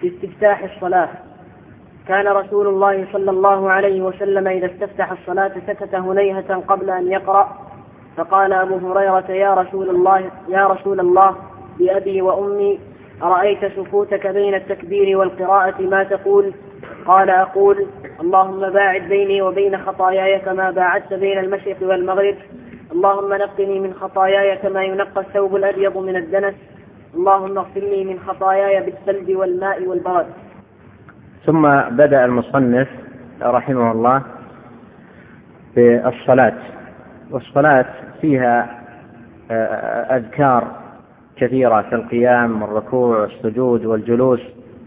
في استفتاح الصلاة. كان رسول الله صلى الله عليه وسلم إذا استفتح الصلاة سكت هنيهة قبل أن يقرأ، فقال أبو هريرة: يا رسول الله بأبي وأمي، أرأيت سكوتك بين التكبير والقراءة ما تقول؟ قال: أقول: اللهم باعد بيني وبين خطاياي كما باعدت بين المشرق والمغرب، اللهم نقني من خطاياي كما ينقى الثوب الأبيض من الدنس، اللهم اغسلني من خطاياي بالثلج والماء والبرد. ثم بدأ المصنف رحمه الله بالصلاة. والصلاة فيها أذكار كثيرة كالقيام والركوع والسجود والجلوس،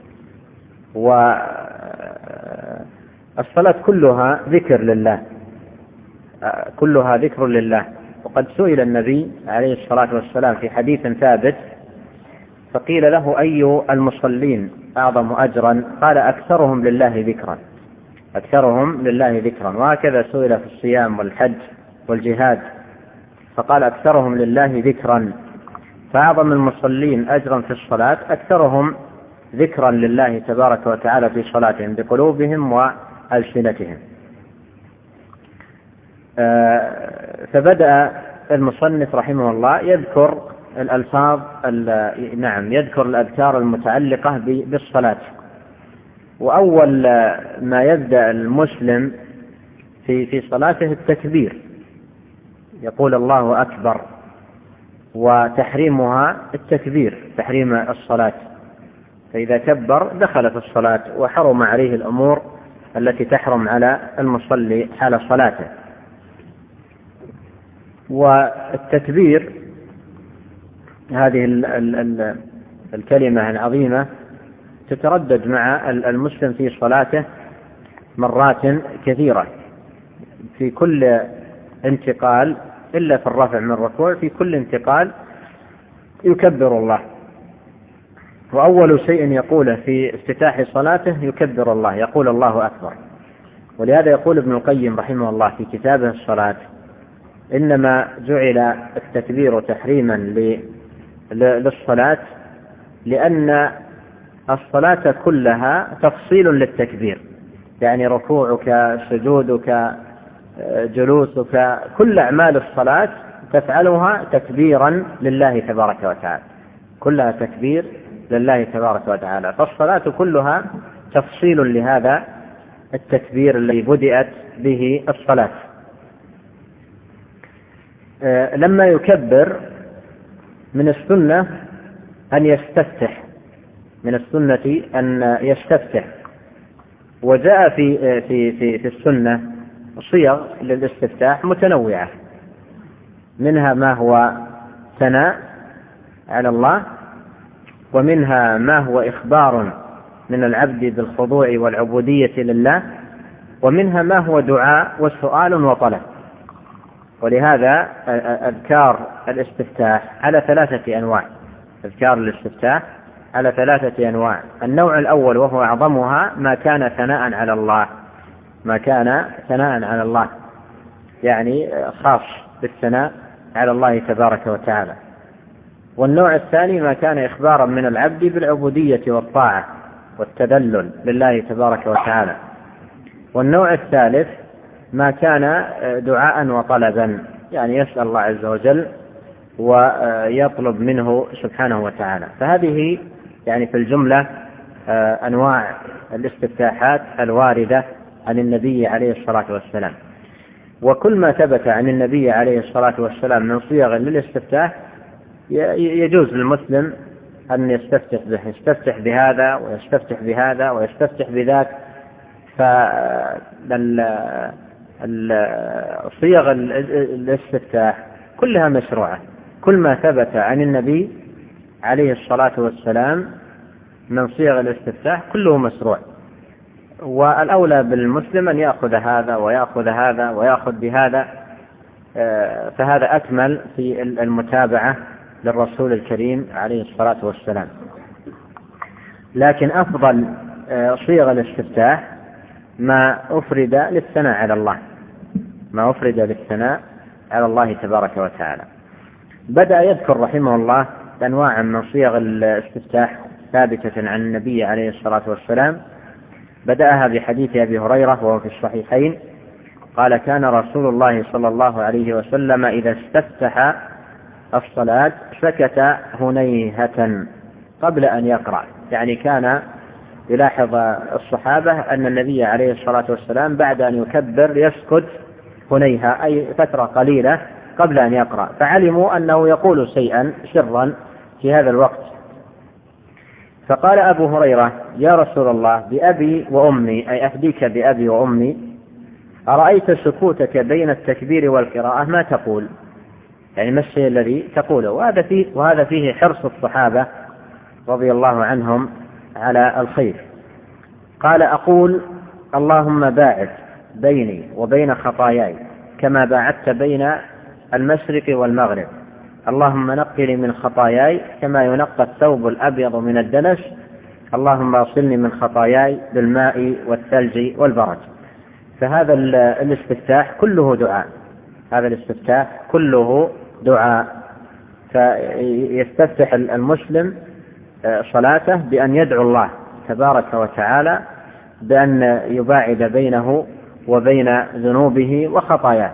والصلاة كلها ذكر لله، كلها ذكر لله. وقد سئل النبي عليه الصلاة والسلام في حديث ثابت فقيل له: أي المصلين أعظم أجرا؟ قال: أكثرهم لله ذكرا، أكثرهم لله ذكرا. وهكذا سئل في الصيام والحج والجهاد فقال: أكثرهم لله ذكرا. فأعظم المصلين أجرا في الصلاة أكثرهم ذكرا لله تبارك وتعالى في صلاتهم بقلوبهم وألسنتهم. فبدأ المصنف رحمه الله يذكر الألفاظ، يذكر الأذكار المتعلقة بالصلاة. وأول ما يبدأ المسلم في صلاته التكبير، يقول الله أكبر، وتحريمها التكبير، تحريم الصلاة، فإذا كبر دخل في الصلاة وحرم عليه الأمور التي تحرم على المصلي حال صلاته. والتكبير هذه الكلمة العظيمة تتردد مع المسلم في صلاته مرات كثيرة، في كل انتقال إلا في الرفع من الركوع، في كل انتقال يكبر الله. وأول شيء يقوله في افتتاح صلاته يكبر الله، يقول الله أكبر. ولهذا يقول ابن القيم رحمه الله في كتابه الصلاة: إنما جعل التكبير تحريما للصلاة لأن الصلاة كلها تفصيل للتكبير، يعني ركوعك، سجودك، جلوسك، كل أعمال الصلاة تفعلها تكبيرا لله تبارك وتعالى، كلها تكبير لله تبارك وتعالى. فالصلاة كلها تفصيل لهذا التكبير الذي بدأت به الصلاة. لما يكبر من السنة أن يستفتح، من السنة أن يستفتح. وجاء في السنة صيغ للاستفتاح متنوعة، منها ما هو ثناء على الله، ومنها ما هو إخبار من العبد بالخضوع والعبودية لله، ومنها ما هو دعاء وسؤال وطلب. ولهذا أذكار الاستفتاح على 3 أنواع، أذكار الاستفتاح على 3 أنواع. النوع الأول وهو أعظمها ما كان ثناء على الله، ما كان ثناء على الله، يعني خاص بالثناء على الله تبارك وتعالى. والنوع الثاني ما كان إخبارا من العبد بالعبودية والطاعة والتذلل لله تبارك وتعالى. والنوع الثالث ما كان دعاء وطلبا، يعني يسأل الله عز وجل ويطلب منه سبحانه وتعالى. فهذه يعني في الجملة أنواع الاستفتاحات الواردة عن النبي عليه الصلاة والسلام. وكل ما ثبت عن النبي عليه الصلاة والسلام من صيغ للاستفتاح يجوز للمسلم أن يستفتح به، يستفتح بهذا ويستفتح بهذا ويستفتح بذاك. فصيغ الاستفتاح كلها مشروعة، كل ما ثبت عن النبي عليه الصلاة والسلام من صيغ الاستفتاح كله مشروع. والأولى بالمسلم أن يأخذ هذا ويأخذ هذا ويأخذ بهذا، فهذا أكمل في المتابعة للرسول الكريم عليه الصلاة والسلام. لكن أفضل صيغ الاستفتاح ما أفرد للثناء على الله، ما أفرد للثناء على الله تبارك وتعالى. بدأ يذكر رحمه الله أنواعا من صيغ الاستفتاح ثابتة عن النبي عليه الصلاة والسلام. بدأها بحديث أبي هريرة وهو في الصحيحين قال: كان رسول الله صلى الله عليه وسلم إذا استفتح الصلاة سكت هنيهة قبل أن يقرأ. يعني كان يلاحظ الصحابة أن النبي عليه الصلاة والسلام بعد أن يكبر يسكت هنيهة، أي فترة قليلة قبل أن يقرأ، فعلموا أنه يقول شيئا سرا في هذا الوقت. فقال أبو هريرة: يا رسول الله بأبي وأمي، أي أفديك بأبي وأمي، أرأيت سكوتك بين التكبير والقراءة ما تقول؟ يعني ما الشيء الذي تقوله؟ وهذا فيه حرص الصحابة رضي الله عنهم على الخير. قال: أقول: اللهم باعد بيني وبين خطاياي كما باعدت بين المشرق والمغرب، اللهم نقني من خطاياي كما ينقى الثوب الأبيض من الدنس، اللهم اغسلني من خطاياي بالماء والثلج والبرد. فهذا الاستفتاح كله دعاء، هذا الاستفتاح كله دعاء. فيستفتح المسلم صلاته بأن يدعو الله تبارك وتعالى بأن يباعد بينه وبين ذنوبه وخطاياه.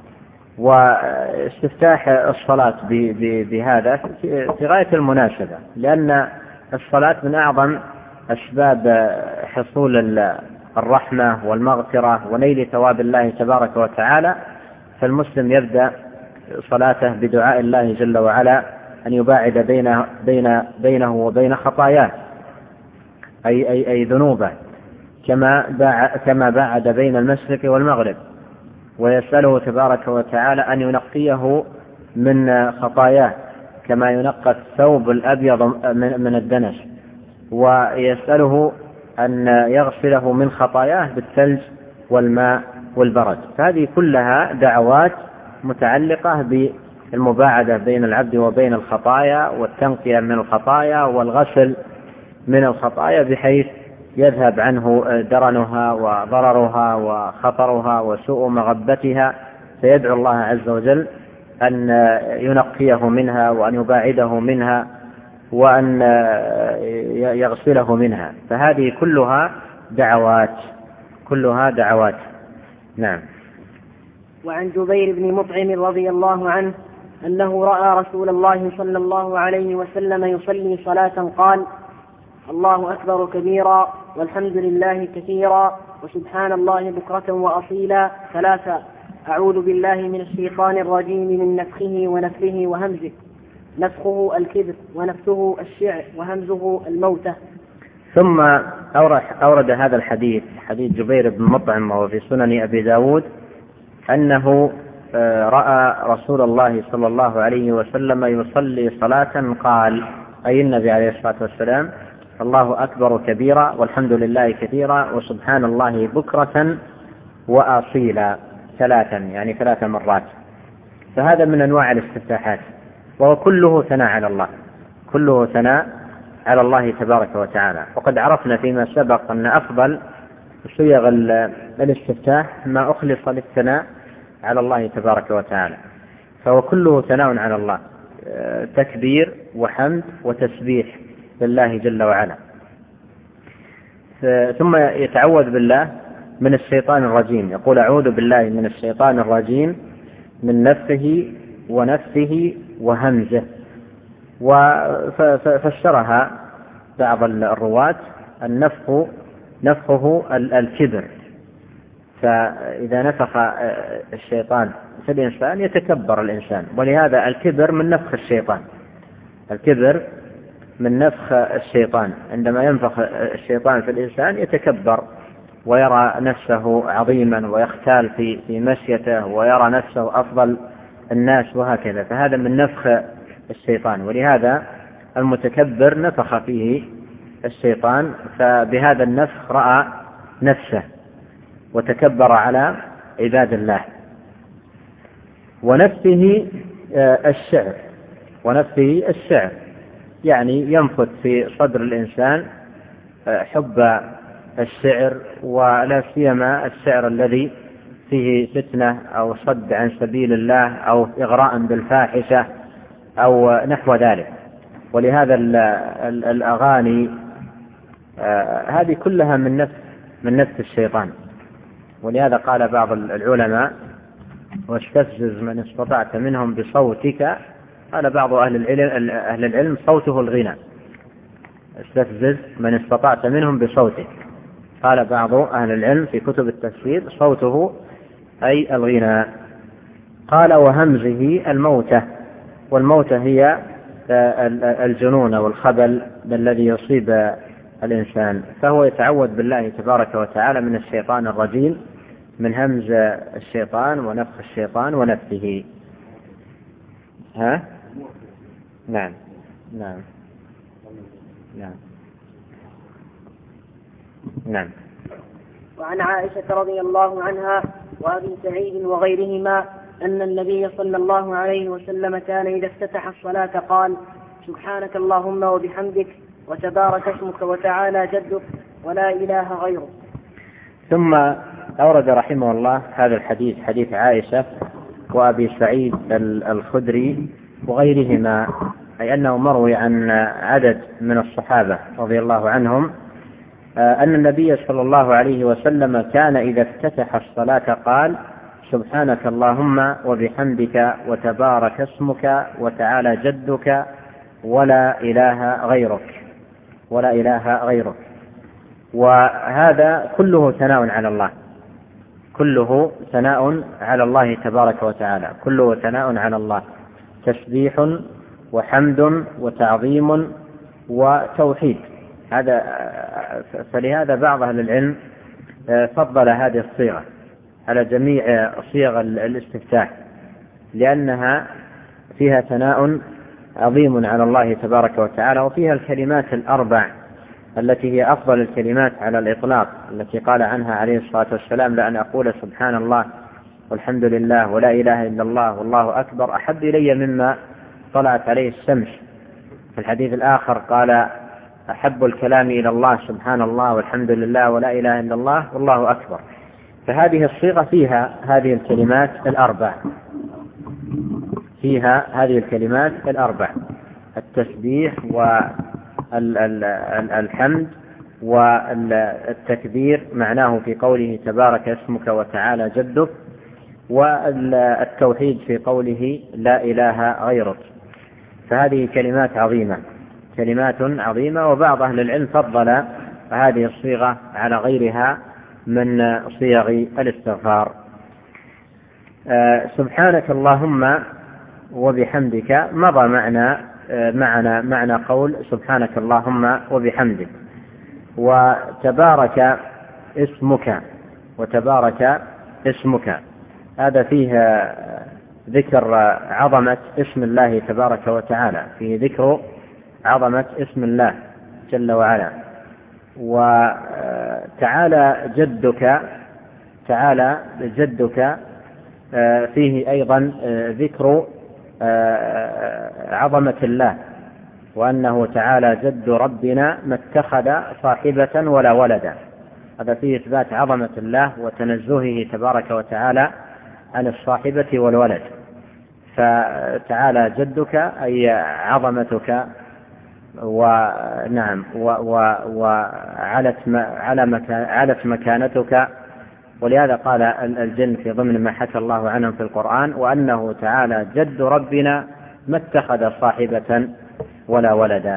واستفتاح الصلاة بهذا في غاية المناسبة، لأن الصلاة من أعظم أسباب حصول الرحمة والمغفرة ونيل ثواب الله تبارك وتعالى. فالمسلم يبدأ صلاته بدعاء الله جل وعلا أن يباعد بينه وبين خطاياه، أي ذنوبه، كما باعد بين المشرق والمغرب، ويسأله تبارك وتعالى أن ينقيه من خطاياه كما ينقى الثوب الأبيض من الدنس، ويسأله أن يغسله من خطاياه بالثلج والماء والبرد. فهذه كلها دعوات متعلقة بالمباعدة بين العبد وبين الخطايا، والتنقية من الخطايا، والغسل من الخطايا بحيث يذهب عنه درنها وضررها وخطرها وسوء مغبتها، فيدعو الله عز وجل أن ينقيه منها وأن يباعده منها وأن يغسله منها. فهذه كلها دعوات. نعم. وعن جبير بن مطعم رضي الله عنه أنه رأى رسول الله صلى الله عليه وسلم يصلي صلاة قال: الله أكبر كبيرا والحمد لله كثيرا وسبحان الله بكرة وأصيلا 3. أعوذ بالله من الشيطان الرجيم من نفخه ونفثه وهمزه. نفخه الكبر ونفثه الشعر وهمزه الموتة. ثم أورد هذا الحديث، حديث جبير بن مطعم وهو في سنن أبي داود، أنه رأى رسول الله صلى الله عليه وسلم يصلي صلاة قال، أي النبي عليه الصلاة والسلام: الله أكبر كبيرا والحمد لله كثيرا وسبحان الله بكرة وأصيلا 3، يعني 3 مرات. فهذا من أنواع الاستفتاحات، وهو كله ثناء على الله، كله ثناء على الله تبارك وتعالى. وقد عرفنا فيما سبق أن أفضل صيغ الاستفتاح ما أخلص للثناء على الله تبارك وتعالى، فهو كله ثناء على الله، تكبير وحمد وتسبيح لله جل وعلا. ثم يتعوذ بالله من الشيطان الرجيم، يقول: أعوذ بالله من الشيطان الرجيم من نفخه ونفثه وهمزه. وفسرها بعض الرواة: نفخه الكبر، فإذا نفخ الشيطان في الإنسان يتكبر الإنسان، ولهذا الكبر من نفخ الشيطان، الكبر من نفخ الشيطان. عندما ينفخ الشيطان في الإنسان يتكبر ويرى نفسه عظيما ويختال في مشيته ويرى نفسه أفضل الناس وهكذا، فهذا من نفخ الشيطان. ولهذا المتكبر نفخ فيه الشيطان، فبهذا النفخ رأى نفسه وتكبر على عباد الله. ونفسه الشعر، يعني ينفث في صدر الإنسان حب الشعر، ولا سيما الشعر الذي فيه فتنة أو صد عن سبيل الله أو إغراء بالفاحشة أو نحو ذلك. ولهذا الأغاني هذه كلها من نفس الشيطان. ولهذا قال بعض العلماء: واستفزز من استطعت منهم بصوتك. قال بعض أهل العلم: صوته الغنى. استفزز من استطعت منهم بصوتك. قال بعض أهل العلم في كتب التفسير: صوته أي الغنى. قال: وهمزه الموتة. والموتة هي الجنون والخبل الذي يصيب الإنسان، فهو يتعوذ بالله تبارك وتعالى من الشيطان الرجيم، من همز الشيطان ونفخ الشيطان ونفثه. نعم. وعن عائشة رضي الله عنها وأبي سعيد وغيرهما أن النبي صلى الله عليه وسلم كان إذا افتتح الصلاة قال: سبحانك اللهم وبحمدك وتبارك اسمك وتعالى جدك ولا إله غيرك. ثم أورد رحمه الله هذا الحديث، حديث عائشة وأبي سعيد الخدري وغيرهما، أي أنه مروي عن عدد من الصحابة رضي الله عنهم أن النبي صلى الله عليه وسلم كان إذا افتتح الصلاة قال: سبحانك اللهم وبحمدك وتبارك اسمك وتعالى جدك ولا إله غيرك. ولا إله غيرك. وهذا كله ثناء على الله، كله ثناء على الله تبارك وتعالى، كله ثناء على الله، تسبيح وحمد وتعظيم وتوحيد. فلهذا بعض أهل العلم فضل هذه الصيغة على جميع صيغ الاستفتاح، لأنها فيها ثناء عظيم على الله تبارك وتعالى، وفيها الكلمات الأربع التي هي أفضل الكلمات على الإطلاق، التي قال عنها عليه الصلاة والسلام: لأن أقول سبحان الله والحمد لله ولا إله إلا الله والله أكبر أحب إلي مما طلعت عليه الشمس. في الحديث الآخر قال: أحب الكلام إلى الله سبحان الله والحمد لله ولا إله إلا الله والله أكبر. فهذه الصيغة فيها هذه الكلمات الأربع، فيها هذه الكلمات الأربع: التسبيح والحمد والتكبير معناه في قوله تبارك اسمك وتعالى جدك، والتوحيد في قوله لا إله غيرك. فهذه كلمات عظيمة، كلمات عظيمة. وبعض أهل العلم فضل هذه الصيغة على غيرها من صيغ الاستغفار. سبحانك اللهم وبحمدك مضى معنى قول سبحانك اللهم وبحمدك. وتبارك اسمك هذا فيه ذكر عظمة اسم الله تبارك وتعالى، فيه ذكر عظمة اسم الله جل وعلا. وتعالى جدك فيه أيضا ذكر عظمة الله، وأنه تعالى جد ربنا ما اتخذ صاحبة ولا ولدا. هذا فيه إثبات عظمة الله وتنزهه تبارك وتعالى عن الصاحبة والولد. فتعالى جدك أي عظمتك وعلت مكانتك. ولهذا قال الجن في ضمن ما حكى الله عنهم في القرآن: وأنه تعالى جد ربنا ما اتخذ صاحبة ولا ولدا.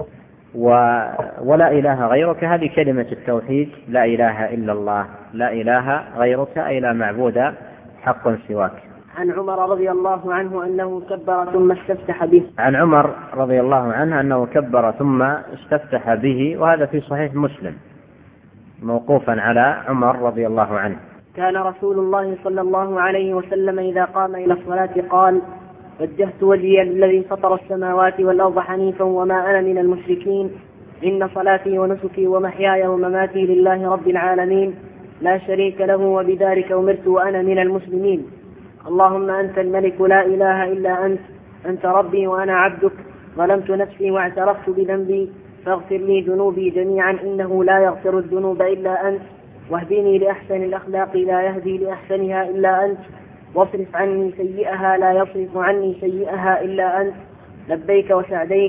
ولا إله غيرك هذه كلمة التوحيد: لا إله إلا الله، لا إله غيرك أي لا معبود حق سواك. عن عمر رضي الله عنه أنه كبر ثم استفتح به. عن عمر رضي الله عنه أنه كبر ثم استفتح به، وهذا في صحيح مسلم موقوفا على عمر رضي الله عنه. كان رسول الله صلى الله عليه وسلم إذا قام إلى الصلاة قال: وجهت وجهي للذي فطر السماوات والأرض حنيفا وما أنا من المشركين، إن صلاتي ونسكي ومحياي ومماتي لله رب العالمين لا شريك له وبذلك أمرت وأنا من المسلمين. اللهم أنت الملك لا إله إلا أنت ربي وأنا عبدك، ظلمت نفسي واعترفت بذنبي، فاغفر لي ذنوبي جميعا إنه لا يغفر الذنوب إلا أنت، واهدني لأحسن الأخلاق لا يهدي لأحسنها إلا أنت، واصرف عني سيئها لا يصرف عني سيئها إلا أنت، لبيك وسعديك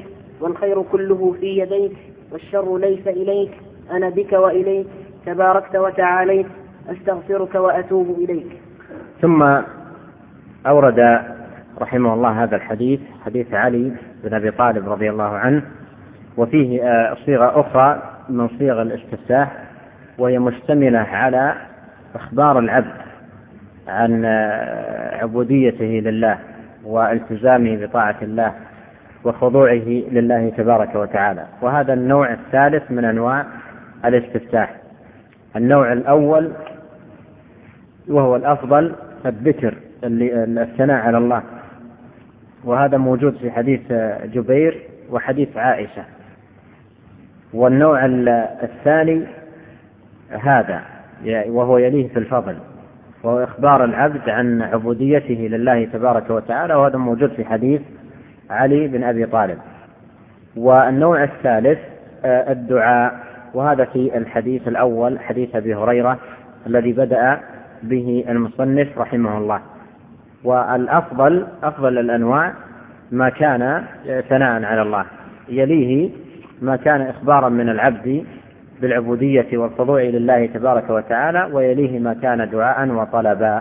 والخير كله في يديك، والشر ليس إليك، أنا بك وإليك، تباركت وتعاليت، أستغفرك وأتوب إليك. ثم أورد رحمه الله هذا الحديث، حديث علي بن أبي طالب رضي الله عنه، وفيه صيغة أخرى من صيغ الاستفتاح، وهي مشتملة على إخبار العبد عن عبوديته لله والتزامه بطاعة الله وخضوعه لله تبارك وتعالى. وهذا النوع الثالث من أنواع الاستفتاح. النوع الأول وهو الأفضل الذكر، الثناء على الله، وهذا موجود في حديث جبير وحديث عائشة. والنوع الثاني هذا وهو يليه في الفضل، وهو إخبار العبد عن عبوديته لله تبارك وتعالى، وهذا موجود في حديث علي بن أبي طالب. والنوع الثالث الدعاء، وهذا في الحديث الأول حديث أبي هريرة الذي بدأ به المصنف رحمه الله. والأفضل أفضل الأنواع ما كان ثناء على الله، يليه ما كان إخبارا من العبد بالعبودية والخضوع لله تبارك وتعالى، ويليه ما كان دعاء وطلبا.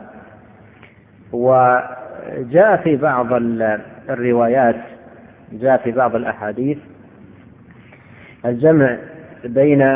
وجاء في بعض الروايات، جاء في بعض الأحاديث الجمع بين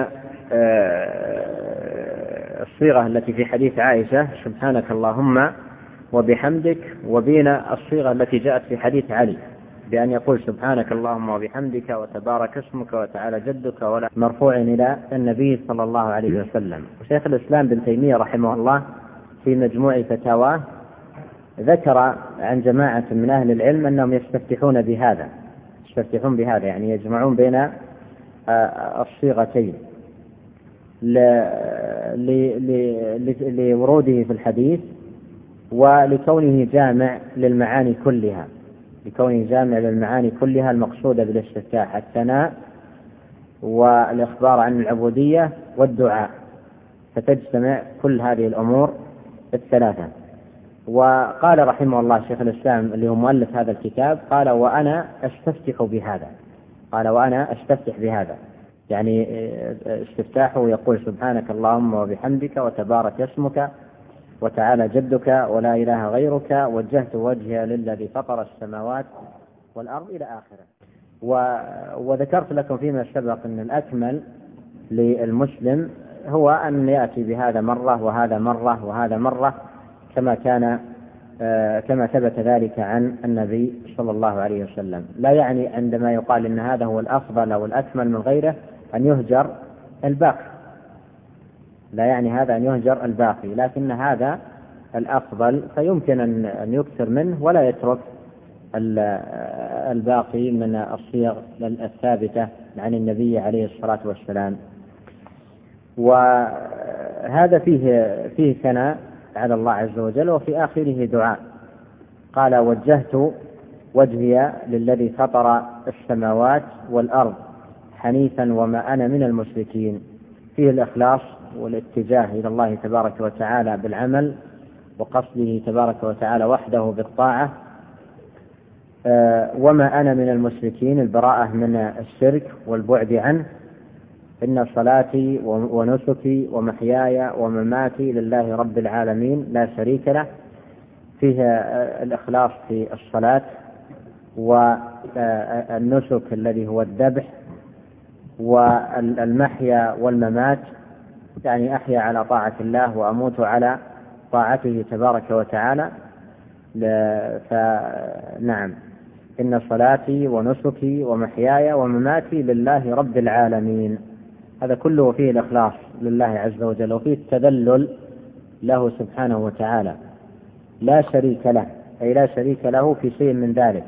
الصيغة التي في حديث عائشة سبحانك اللهم وبحمدك، وبين الصيغة التي جاءت في حديث علي بأن يقول سبحانك اللهم وبحمدك وتبارك اسمك وتعالى جدك، ولا مرفوع إلى النبي صلى الله عليه وسلم. وشيخ الإسلام بن تيمية رحمه الله في مجموع فتاواه ذكر عن جماعة من أهل العلم أنهم يستفتحون بهذا، يعني يجمعون بين الصيغتين لوروده في الحديث، ولكونه جامع للمعاني كلها، المقصودة بالاستفتاح الثناء والإخبار عن العبودية والدعاء، فتجتمع كل هذه الأمور الثلاثة. وقال رحمه الله شيخ الإسلام اللي هو مؤلف هذا الكتاب، قال وأنا أستفتح بهذا، يعني استفتاحه يقول سبحانك اللهم وبحمدك وتبارك اسمك وتعالى جدك ولا إله غيرك وجهت وجهي للذي فطر السماوات والأرض إلى آخره. وذكرت لكم فيما سبق أن الأكمل للمسلم هو أن يأتي بهذا مرة وهذا مرة وهذا مرة، كما ثبت ذلك عن النبي صلى الله عليه وسلم. لا يعني عندما يقال إن هذا هو الأفضل أو الأكمل من غيره أن يهجر الباقي، لكن هذا الأفضل، فيمكن أن يكثر منه ولا يترك الباقي من الصيغ الثابتة عن النبي عليه الصلاة والسلام. وهذا فيه ثناء على الله عز وجل، وفي آخره دعاء. قال وجهت وجهي للذي فطر السماوات والأرض حنيفا وما أنا من المشركين، فيه الإخلاص والاتجاه إلى الله تبارك وتعالى بالعمل، وقصده تبارك وتعالى وحده بالطاعة. وما أنا من المشركين، البراءة من الشرك والبعد عنه. إن صلاتي ونسكي ومحياي ومماتي لله رب العالمين لا شريك له، فيها الإخلاص في الصلاة والنسك الذي هو الذبح، والمحيا والممات يعني أحيا على طاعة الله وأموت على طاعته تبارك وتعالى. فنعم، إن صلاتي ونسكي ومحياي ومماتي لله رب العالمين، هذا كله فيه الإخلاص لله عز وجل، وفيه التذلل له سبحانه وتعالى، لا شريك له، أي لا شريك له في شيء من ذلك.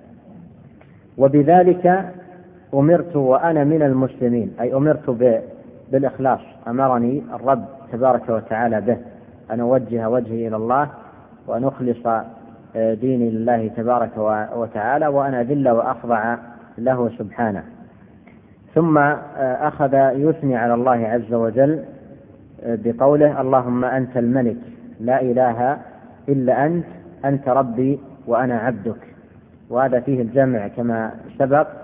وبذلك أمرت وأنا من المسلمين، أي أمرت بالإخلاص، أمرني الرب تبارك وتعالى به أن أوجه وجهي إلى الله وأن أخلص ديني لله تبارك وتعالى، وأن أذل وأخضع له سبحانه. ثم أخذ يثني على الله عز وجل بقوله اللهم أنت الملك لا إله إلا أنت ربي وأنا عبدك. وهذا فيه الجمع كما سبق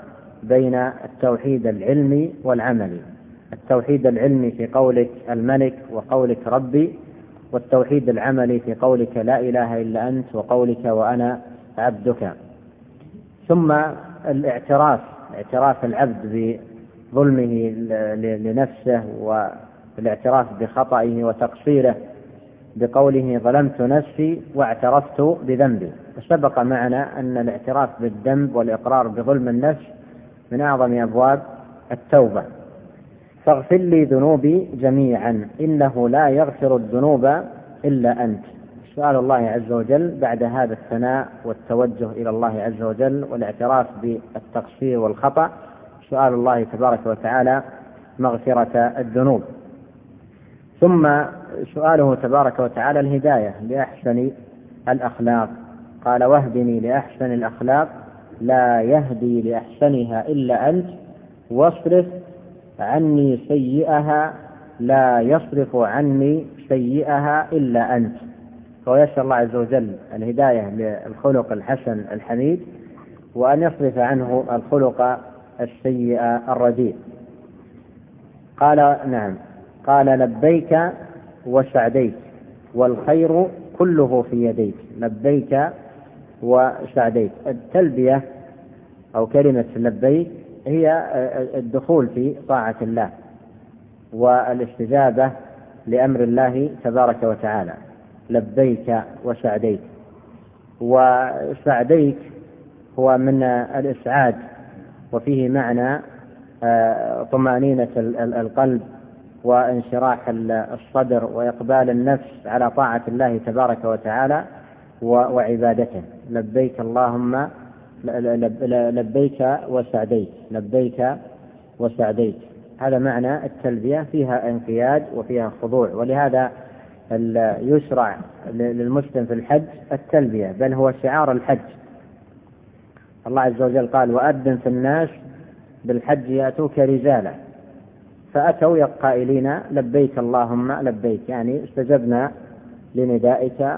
بين التوحيد العلمي والعملي. التوحيد العلمي في قولك الملك وقولك ربي، والتوحيد العملي في قولك لا إله إلا أنت وقولك وأنا عبدك. ثم اعتراف العبد بظلمه لنفسه والاعتراف بخطئه وتقصيره بقوله ظلمت نفسي واعترفت بذنبي. وسبق معنا أن الاعتراف بالذنب والإقرار بظلم النفس من أعظم أبواب التوبة. فاغفر لي ذنوبي جميعا إنه لا يغفر الذنوب إلا أنت. سؤال الله عز وجل بعد هذا الثناء والتوجه إلى الله عز وجل والاعتراف بالتقصير والخطأ، سؤال الله تبارك وتعالى مغفرة الذنوب. ثم سؤاله تبارك وتعالى الهداية لأحسن الأخلاق، قال واهدني لأحسن الأخلاق لا يهدي لأحسنها إلا أنت واصرف عني سيئها لا يصرف عني سيئها إلا أنت. ويسأل الله عز وجل الهداية للخلق الحسن الحميد، وأن يصرف عنه الخلق السيء الرديء. قال نعم، قال لبيك وسعديك والخير كله في يديك. لبيك وسعديك. التلبية أو كلمة لبيك هي الدخول في طاعة الله والاستجابة لأمر الله تبارك وتعالى. لبيك وسعديك. وسعديك هو من الإسعاد، وفيه معنى طمأنينة القلب وانشراح الصدر وإقبال النفس على طاعة الله تبارك وتعالى وعبادته. لبيك اللهم لبيك وسعديك. لبيك وسعديك، هذا معنى التلبية، فيها انقياد وفيها خضوع. ولهذا يشرع للمسلم في الحج التلبية، بل هو شعار الحج. الله عز وجل قال وأذن في الناس بالحج يأتوك رجالا، فأتوا قائلين لبيك اللهم لبيك، يعني استجبنا لندائك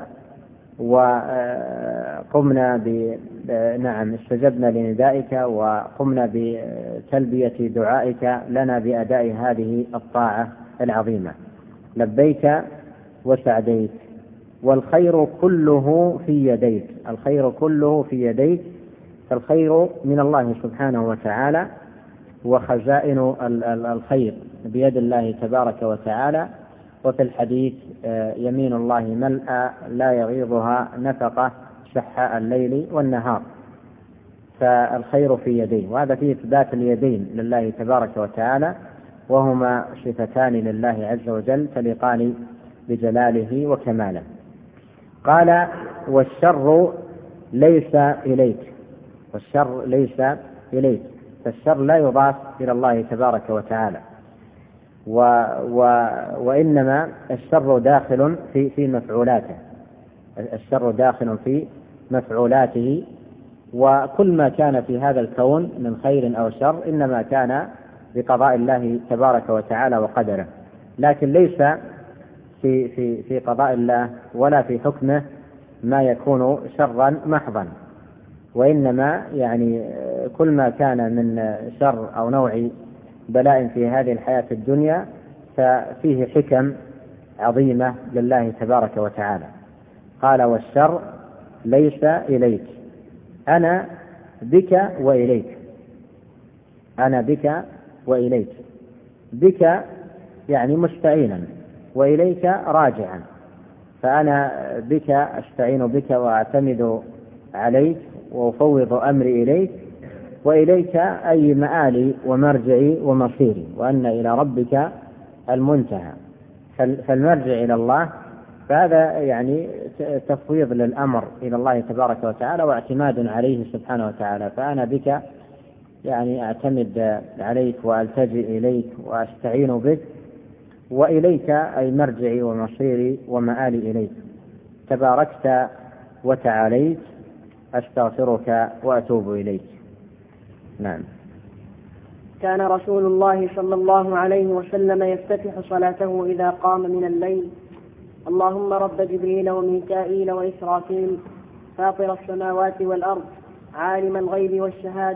وقمنا استجبنا لندائك وقمنا بتلبية دعائك لنا بأداء هذه الطاعة العظيمة. لبيك وسعديك والخير كله في يديك. الخير كله في يديك، فالخير من الله سبحانه وتعالى، وخزائن الخير بيد الله تبارك وتعالى. وفي الحديث يمين الله ملأى لا يغيضها نفقة سحاء الليل والنهار. فالخير في يديه، وهذا فيه إثبات اليدين لله تبارك وتعالى، وهما صفتان لله عز وجل تليقان بجلاله وكماله. قال والشر ليس إليك. والشر ليس إليك، فالشر لا يضاف إلى الله تبارك وتعالى، وإنما الشر داخل في مفعولاته. الشر داخل في مفعولاته، وكل ما كان في هذا الكون من خير أو شر إنما كان بقضاء الله تبارك وتعالى وقدره، لكن ليس في قضاء الله ولا في حكمه ما يكون شرا محضا، وإنما يعني كل ما كان من شر أو نوع بلاء في هذه الحياة الدنيا ففيه حكم عظيمة لله تبارك وتعالى. قال والشر ليس إليك، أنا بك وإليك. أنا بك وإليك. بك يعني مستعينا، وإليك راجعا. فأنا بك أستعين بك وأعتمد عليك وأفوض أمري إليك، وإليك أي مآلي ومرجعي ومصيري، وأن إلى ربك المنتهى. فالمرجع إلى الله، فهذا يعني تفويض للأمر إلى الله تبارك وتعالى واعتماد عليه سبحانه وتعالى. فأنا بك يعني أعتمد عليك وألتجئ إليك وأستعين بك، وإليك أي مرجعي ومصيري ومآلي إليك. تباركت وتعاليت، أستغفرك وأتوب إليك. نعم. كان رسول الله صلى الله عليه وسلم يفتتح صلاته إذا قام من الليل: اللهم رب جبريل وميكائيل وإسرافيل، فاطر السماوات والأرض، عالم الغيب والشهادة،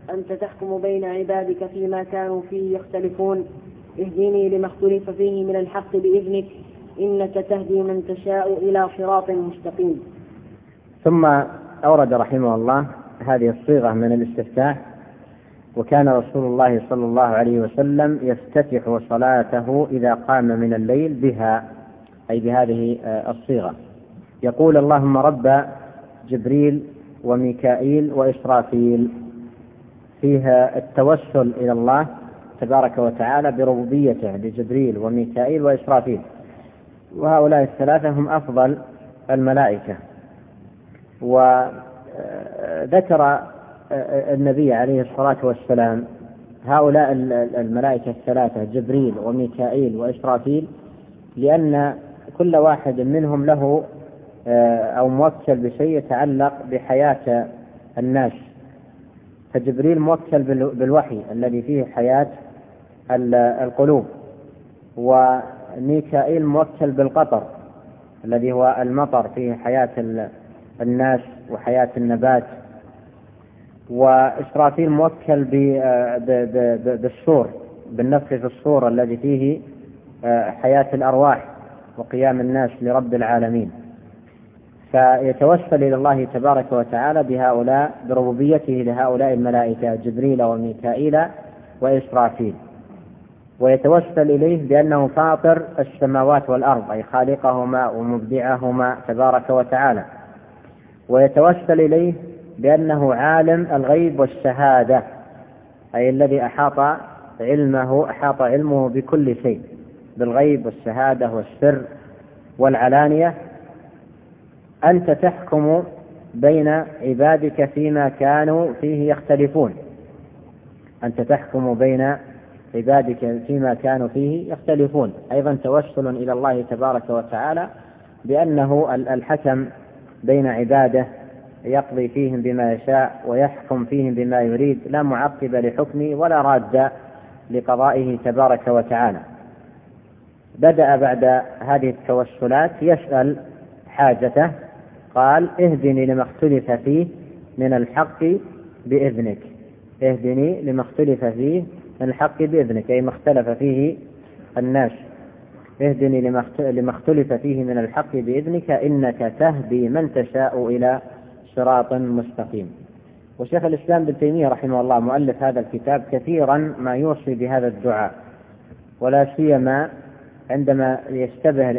أنت تحكم بين عبادك فيما كانوا فيه يختلفون اهدني لما اختلف فيه من الحق بإذنك إنك تهدي من تشاء إلى صراط مستقيم. ثم أورد رحمه الله هذه الصيغة من الاستفتاح: وكان رسول الله صلى الله عليه وسلم يفتتح صلاته إذا قام من الليل بها، أي بهذه الصيغة، يقول: اللهم رب جبريل وميكائيل وإسرافيل. فيها التوسل إلى الله تبارك وتعالى بربوبيته لجبريل وميكائيل وإسرافيل، وهؤلاء الثلاثة هم أفضل الملائكة. وذكر النبي عليه الصلاة والسلام هؤلاء الملائكة الثلاثة جبريل وميكائيل وإسرافيل لأن كل واحد منهم له أو موكل بشيء يتعلق بحياة الناس. فجبريل موكل بالوحي الذي فيه حياة القلوب، وميكائيل موكل بالقطر الذي هو المطر فيه حياة الناس وحياة النبات، وإسرافيل موكل بالصور، بالنفخ في الصور الذي فيه حياة الأرواح وقيام الناس لرب العالمين. فيتوسل إلى الله تبارك وتعالى بهؤلاء بربوبيته لهؤلاء الملائكة جبريل وميكائيل وإسرافيل، ويتوسل إليه بأنه فاطر السماوات والأرض، أي خالقهما ومبدعهما تبارك وتعالى، ويتوسل إليه بأنه عالم الغيب والشهادة، أي الذي أحاط علمه بكل شيء، بالغيب والشهادة والسر والعلانية. أنت تحكم بين عبادك فيما كانوا فيه يختلفون. أنت تحكم بين عبادك فيما كانوا فيه يختلفون، أيضا توسل إلى الله تبارك وتعالى بأنه الحكم بين عباده، يقضي فيهم بما يشاء ويحكم فيهم بما يريد، لا معقب لحكمه ولا راد لقضائه تبارك وتعالى. بدأ بعد هذه التوسلات يسأل حاجته، قال: اهدني لما اختلف فيه من الحق بإذنك. اهدني لما اختلف فيه من الحق بإذنك، أي ما اختلف فيه الناس. اهدني لما اختلف فيه من الحق بإذنك إنك تهدي من تشاء إلى صراط مستقيم. وشيخ الإسلام ابن تيمية رحمه الله مؤلف هذا الكتاب كثيرا ما يوصي بهذا الدعاء، ولا سيما عندما يشتبه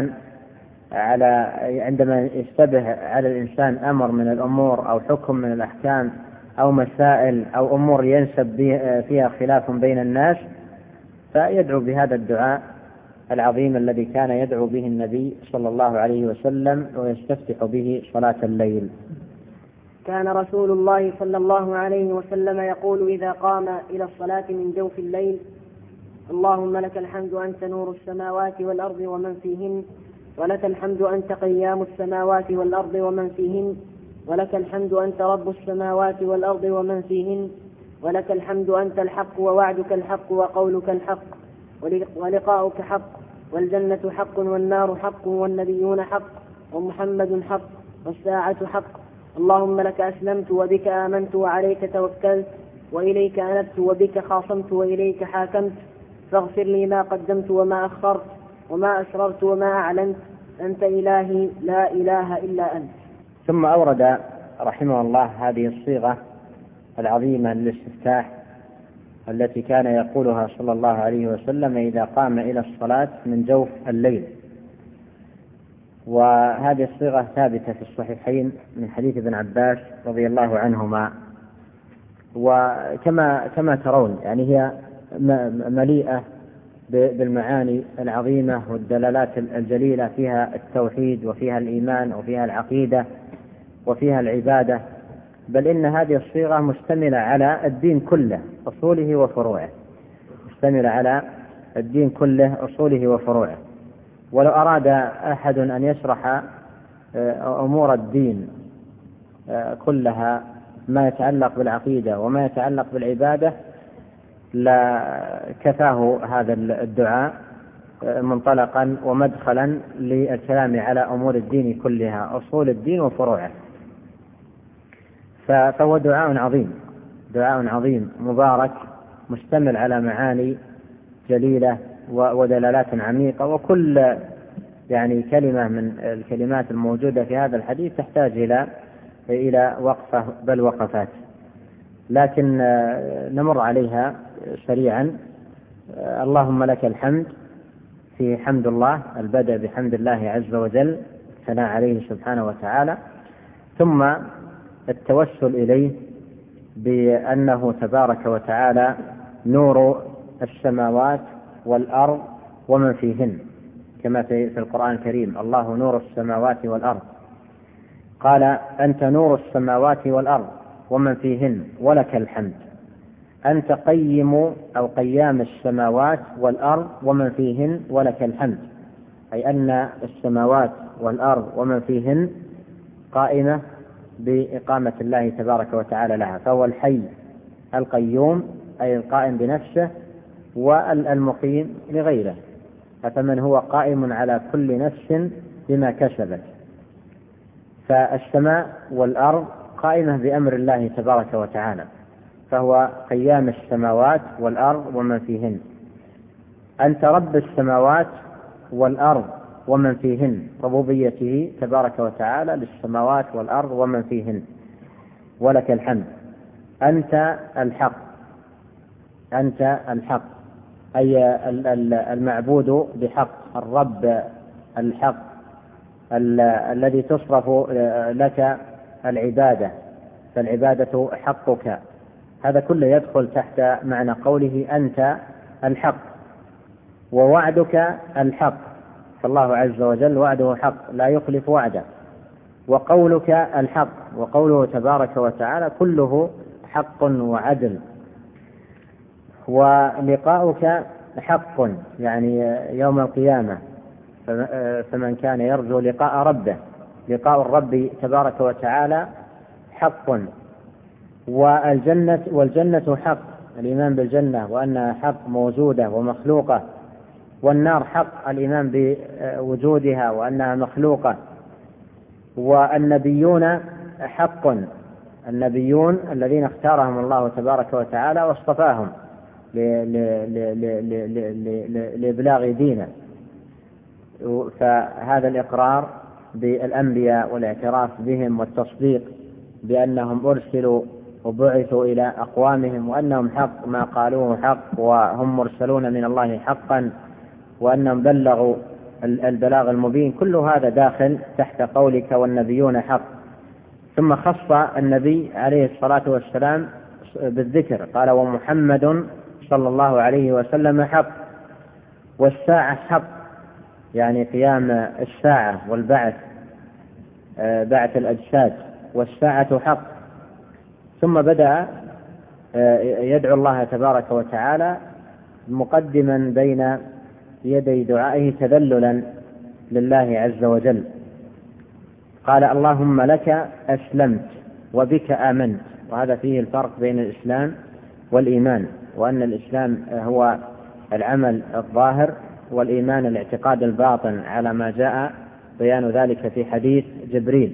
على الإنسان أمر من الأمور أو حكم من الأحكام أو مسائل أو أمور ينسب فيها خلاف بين الناس، فيدعو بهذا الدعاء العظيم الذي كان يدعو به النبي صلى الله عليه وسلم ويستفتح به صلاة الليل. كان رسول الله صلى الله عليه وسلم يقول إذا قام إلى الصلاة من جوف الليل: اللهم لك الحمد أنت نور السماوات والأرض ومن فيهن، ولك الحمد أنت قيام السماوات والأرض ومن فيهن، ولك الحمد أنت رب السماوات والأرض ومن فيهن، ولك الحمد أنت الحق ووعدك الحق وقولك الحق ولقاؤك حق، والجنة حق والنار حق والنبيون حق ومحمد حق والساعة حق. اللهم لك أسلمت وبك آمنت وعليك توكلت وإليك أنبت وبك خاصمت وإليك حاكمت، فاغفر لي ما قدمت وما أخرت وما أسررت وما أعلنت، أنت إلهي لا إله إلا أنت. ثم أورد رحمه الله هذه الصيغة العظيمة للاستفتاح التي كان يقولها صلى الله عليه وسلم إذا قام إلى الصلاة من جوف الليل. وهذه الصيغة ثابتة في الصحيحين من حديث ابن عباس رضي الله عنهما، وكما ترون يعني هي مليئة بالمعاني العظيمة والدلالات الجليلة، فيها التوحيد وفيها الإيمان وفيها العقيدة وفيها العبادة، بل إن هذه الصيغة مشتملة على الدين كله أصوله وفروعه، مشتملة على الدين كله أصوله وفروعه. ولو أراد أحد أن يشرح أمور الدين كلها، ما يتعلق بالعقيدة وما يتعلق بالعبادة، لا كفاه هذا الدعاء منطلقا ومدخلا للكلام على أمور الدين كلها أصول الدين وفروعه. فهو دعاء عظيم دعاء عظيم مبارك مشتمل على معاني جليلة ودلالات عميقة، وكل يعني كلمة من الكلمات الموجودة في هذا الحديث تحتاج إلى وقفة بل وقفات، لكن نمر عليها سريعا. اللهم لك الحمد، في حمد الله البدء بحمد الله عز وجل ثناء عليه سبحانه وتعالى، ثم التوسل إليه بأنه تبارك وتعالى نور السماوات والأرض ومن فيهن، كما في القرآن الكريم الله نور السماوات والأرض، قال أنت نور السماوات والأرض ومن فيهن ولك الحمد، أنت قيم أو قيام السماوات والأرض ومن فيهن ولك الحمد، أي أن السماوات والأرض ومن فيهن قائمة بإقامة الله تبارك وتعالى لها، فهو الحي القيوم أي القائم بنفسه والمقيم لغيره، فمن هو قائم على كل نفس بما كسبت، فالسماء والأرض قائمة بأمر الله تبارك وتعالى، فهو قيام السماوات والأرض ومن فيهن. أنت رب السماوات والأرض ومن فيهن، ربوبيته تبارك وتعالى للسماوات والأرض ومن فيهن ولك الحمد. أنت الحق، أنت الحق أي المعبود بحق، الرب الحق الذي تصرف لك العبادة، فالعبادة حقك، هذا كله يدخل تحت معنى قوله أنت الحق. ووعدك الحق، فالله عز وجل وعده حق لا يخلف وعده، وقولك الحق، وقوله تبارك وتعالى كله حق وعدل. ولقاؤك حق، يعني يوم القيامة، فمن كان يرجو لقاء ربه، لقاء الرب تبارك وتعالى حق. والجنة حق، الإيمان بالجنة وأنها حق موجودة ومخلوقة، والنار حق، الإيمان بوجودها وأنها مخلوقة. والنبيون حق، النبيون الذين اختارهم الله تبارك وتعالى واصطفاهم لإبلاغ دينه، فهذا الإقرار بالأنبياء والاعتراف بهم والتصديق بأنهم أرسلوا وبعثوا إلى أقوامهم وأنهم حق، ما قالوه حق وهم مرسلون من الله حقا، وأنهم بلغوا البلاغ المبين، كل هذا داخل تحت قولك والنبيون حق. ثم خص النبي عليه الصلاة والسلام بالذكر، قال ومحمد صلى الله عليه وسلم حق، والساعة حق، يعني قيام الساعة والبعث، بعث الأجساد، والساعة حق. ثم بدأ يدعو الله تبارك وتعالى مقدما بين يدي دعائه تذللا لله عز وجل، قال اللهم لك أسلمت وبك آمنت، وهذا فيه الفرق بين الإسلام والإيمان، وأن الإسلام هو العمل الظاهر، والإيمان الاعتقاد الباطن على ما جاء بيان ذلك في حديث جبريل.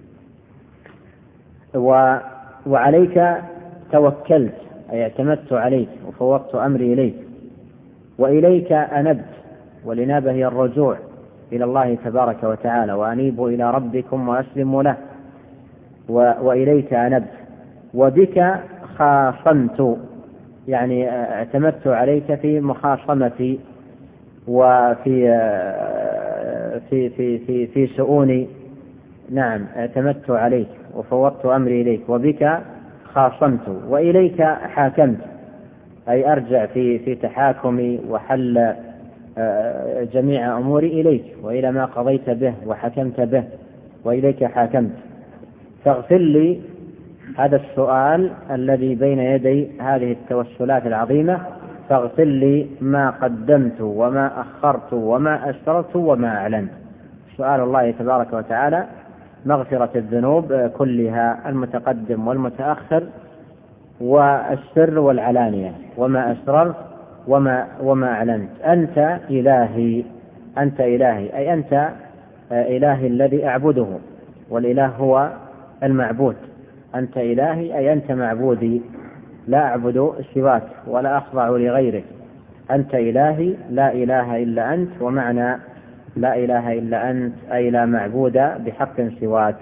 وعليك توكلت أي اعتمدت عليك وفوضت أمري إليك، وإليك أنبت، والإنابة هي الرجوع إلى الله تبارك وتعالى، وأنيبوا إلى ربكم وأسلموا له، وإليك أنبت. وبك خاصمت، يعني اعتمدت عليك في مخاصمتي وفي في في في في شؤوني، نعم اعتمدت عليك وفوضت أمري إليك. وبك خاصمت وإليك حاكمت، أي أرجع في تحاكمي وحل جميع أموري إليك وإلى ما قضيت به وحكمت به، وإليك حاكمت. فاغفر لي، هذا السؤال الذي بين يدي هذه التوسلات العظيمة، فاغفر لي ما قدمت وما أخرت وما أسررت وما أعلنت. سؤال الله تبارك وتعالى مغفرة الذنوب كلها، المتقدم والمتأخر والسر والعلانية، وما أسررت وما أعلنت. أنت إلهي، أنت إلهي أي أنت إلهي الذي أعبده، والإله هو المعبود. أنت إلهي أي أنت معبودي، لا أعبد سواك ولا أخضع لغيرك، أنت إلهي لا إله إلا أنت. ومعنى لا إله إلا أنت أي لا معبود بحق سواك.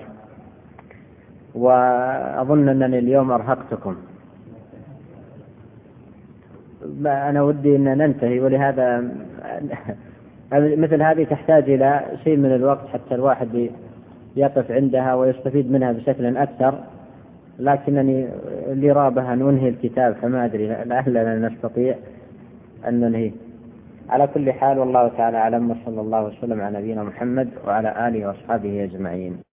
وأظن أنني اليوم أرهقتكم، أنا ودي أن ننتهي، ولهذا مثل هذه تحتاج إلى شيء من الوقت حتى الواحد يقف عندها ويستفيد منها بشكل أكثر، لكنني لي رابها أن أنهي الكتاب، فما أدري لعلنا نستطيع أن ننهي. على كل حال والله تعالى أعلم، وصلى الله وسلم على نبينا محمد وعلى آله وأصحابه أجمعين.